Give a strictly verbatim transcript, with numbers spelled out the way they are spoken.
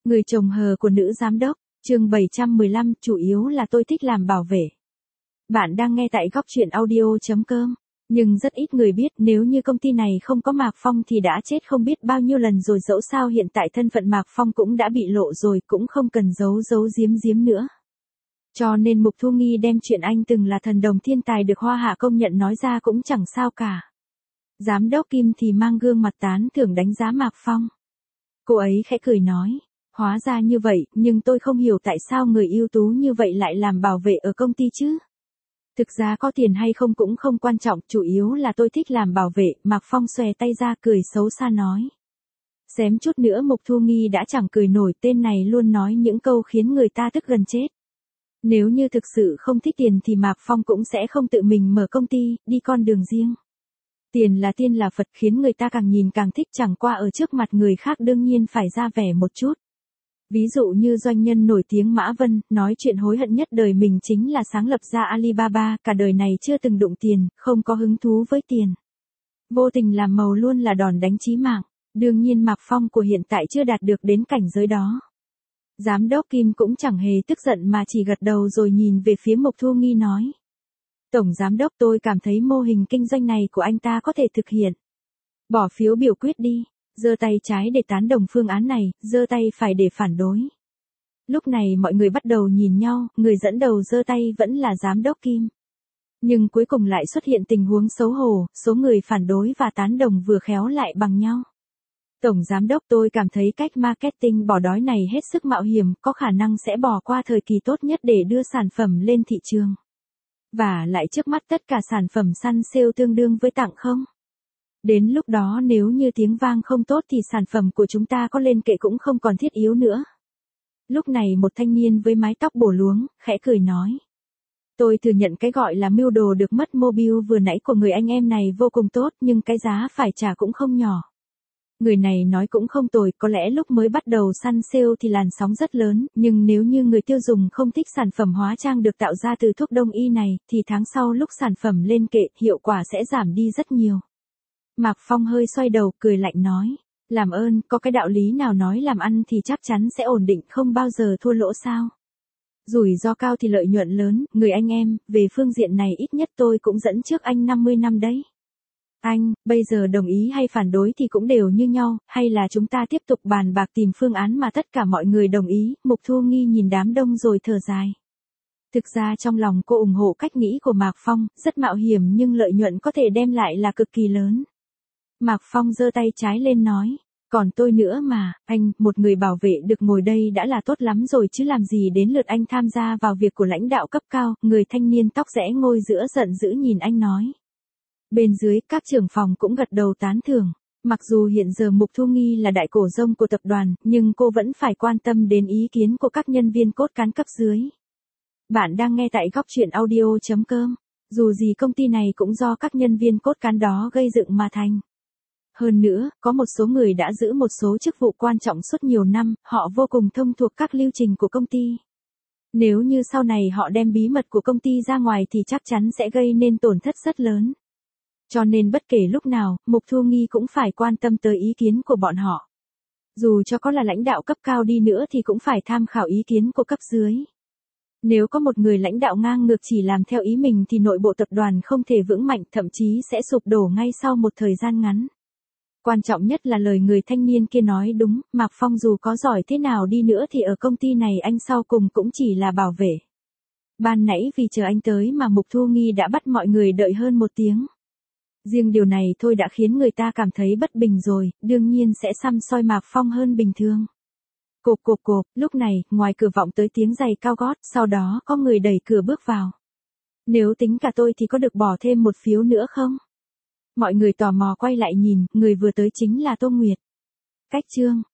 Người chồng hờ của nữ giám đốc, chương bảy trăm mười lăm, chủ yếu là tôi thích làm bảo vệ. Bạn đang nghe tại góc truyện audio chấm com, nhưng rất ít người biết nếu như công ty này không có Mạc Phong thì đã chết không biết bao nhiêu lần rồi, dẫu sao hiện tại thân phận Mạc Phong cũng đã bị lộ rồi, cũng không cần giấu giấu giếm giếm nữa. Cho nên Mục Thu Nghi đem chuyện anh từng là thần đồng thiên tài được Hoa Hạ công nhận nói ra cũng chẳng sao cả. Giám đốc Kim thì mang gương mặt tán thưởng đánh giá Mạc Phong. Cô ấy khẽ cười nói, hóa ra như vậy, nhưng tôi không hiểu tại sao người ưu tú như vậy lại làm bảo vệ ở công ty chứ. Thực ra có tiền hay không cũng không quan trọng, chủ yếu là tôi thích làm bảo vệ. Mạc Phong xòe tay ra cười xấu xa nói. Xém chút nữa Mục Thu Nghi đã chẳng cười nổi, tên này luôn nói những câu khiến người ta tức gần chết. Nếu như thực sự không thích tiền thì Mạc Phong cũng sẽ không tự mình mở công ty, đi con đường riêng. Tiền là tiên là Phật, khiến người ta càng nhìn càng thích, chẳng qua ở trước mặt người khác đương nhiên phải ra vẻ một chút. Ví dụ như doanh nhân nổi tiếng Mã Vân, nói chuyện hối hận nhất đời mình chính là sáng lập ra Alibaba, cả đời này chưa từng đụng tiền, không có hứng thú với tiền. Vô tình làm màu luôn là đòn đánh chí mạng, đương nhiên Mạc Phong của hiện tại chưa đạt được đến cảnh giới đó. Giám đốc Kim cũng chẳng hề tức giận mà chỉ gật đầu rồi nhìn về phía Mục Thu Nghi nói. Tổng giám đốc, tôi cảm thấy mô hình kinh doanh này của anh ta có thể thực hiện. Bỏ phiếu biểu quyết đi, giơ tay trái để tán đồng phương án này, giơ tay phải để phản đối. Lúc này mọi người bắt đầu nhìn nhau, người dẫn đầu giơ tay vẫn là giám đốc Kim. Nhưng cuối cùng lại xuất hiện tình huống xấu hổ, số người phản đối và tán đồng vừa khéo lại bằng nhau. Tổng giám đốc, tôi cảm thấy cách marketing bỏ đói này hết sức mạo hiểm, có khả năng sẽ bỏ qua thời kỳ tốt nhất để đưa sản phẩm lên thị trường. Và lại trước mắt tất cả sản phẩm săn sale tương đương với tặng không. Đến lúc đó nếu như tiếng vang không tốt thì sản phẩm của chúng ta có lên kệ cũng không còn thiết yếu nữa. Lúc này một thanh niên với mái tóc bổ luống, khẽ cười nói. Tôi thừa nhận cái gọi là mưu đồ được mất mobile vừa nãy của người anh em này vô cùng tốt, nhưng cái giá phải trả cũng không nhỏ. Người này nói cũng không tồi, có lẽ lúc mới bắt đầu săn sale thì làn sóng rất lớn, nhưng nếu như người tiêu dùng không thích sản phẩm hóa trang được tạo ra từ thuốc đông y này, thì tháng sau lúc sản phẩm lên kệ, hiệu quả sẽ giảm đi rất nhiều. Mạc Phong hơi xoay đầu, cười lạnh nói, làm ơn, có cái đạo lý nào nói làm ăn thì chắc chắn sẽ ổn định, không bao giờ thua lỗ sao? Rủi ro cao thì lợi nhuận lớn, người anh em, về phương diện này ít nhất tôi cũng dẫn trước anh năm mươi năm đấy. Anh, bây giờ đồng ý hay phản đối thì cũng đều như nhau, hay là chúng ta tiếp tục bàn bạc tìm phương án mà tất cả mọi người đồng ý. Mục Thu Nghi nhìn đám đông rồi thở dài. Thực ra trong lòng cô ủng hộ cách nghĩ của Mạc Phong, rất mạo hiểm nhưng lợi nhuận có thể đem lại là cực kỳ lớn. Mạc Phong giơ tay trái lên nói, còn tôi nữa mà, anh, một người bảo vệ được ngồi đây đã là tốt lắm rồi chứ làm gì đến lượt anh tham gia vào việc của lãnh đạo cấp cao. Người thanh niên tóc rẽ ngôi giữa giận dữ nhìn anh nói. Bên dưới, các trưởng phòng cũng gật đầu tán thưởng. Mặc dù hiện giờ Mục Thu Nghi là đại cổ đông của tập đoàn, nhưng cô vẫn phải quan tâm đến ý kiến của các nhân viên cốt cán cấp dưới. Bạn đang nghe tại góc truyện audio chấm com. Dù gì công ty này cũng do các nhân viên cốt cán đó gây dựng mà thành. Hơn nữa, có một số người đã giữ một số chức vụ quan trọng suốt nhiều năm, họ vô cùng thông thuộc các lưu trình của công ty. Nếu như sau này họ đem bí mật của công ty ra ngoài thì chắc chắn sẽ gây nên tổn thất rất lớn. Cho nên bất kể lúc nào, Mục Thu Nghi cũng phải quan tâm tới ý kiến của bọn họ. Dù cho có là lãnh đạo cấp cao đi nữa thì cũng phải tham khảo ý kiến của cấp dưới. Nếu có một người lãnh đạo ngang ngược chỉ làm theo ý mình thì nội bộ tập đoàn không thể vững mạnh, thậm chí sẽ sụp đổ ngay sau một thời gian ngắn. Quan trọng nhất là lời người thanh niên kia nói đúng, Mạc Phong dù có giỏi thế nào đi nữa thì ở công ty này anh sau cùng cũng chỉ là bảo vệ. Ban nãy vì chờ anh tới mà Mục Thu Nghi đã bắt mọi người đợi hơn một tiếng. Riêng điều này thôi đã khiến người ta cảm thấy bất bình rồi, đương nhiên sẽ săm soi Mạc Phong hơn bình thường. Cộp cộp cộp, lúc này, ngoài cửa vọng tới tiếng giày cao gót, sau đó có người đẩy cửa bước vào. Nếu tính cả tôi thì có được bỏ thêm một phiếu nữa không? Mọi người tò mò quay lại nhìn, người vừa tới chính là Tô Nguyệt. Cách chương,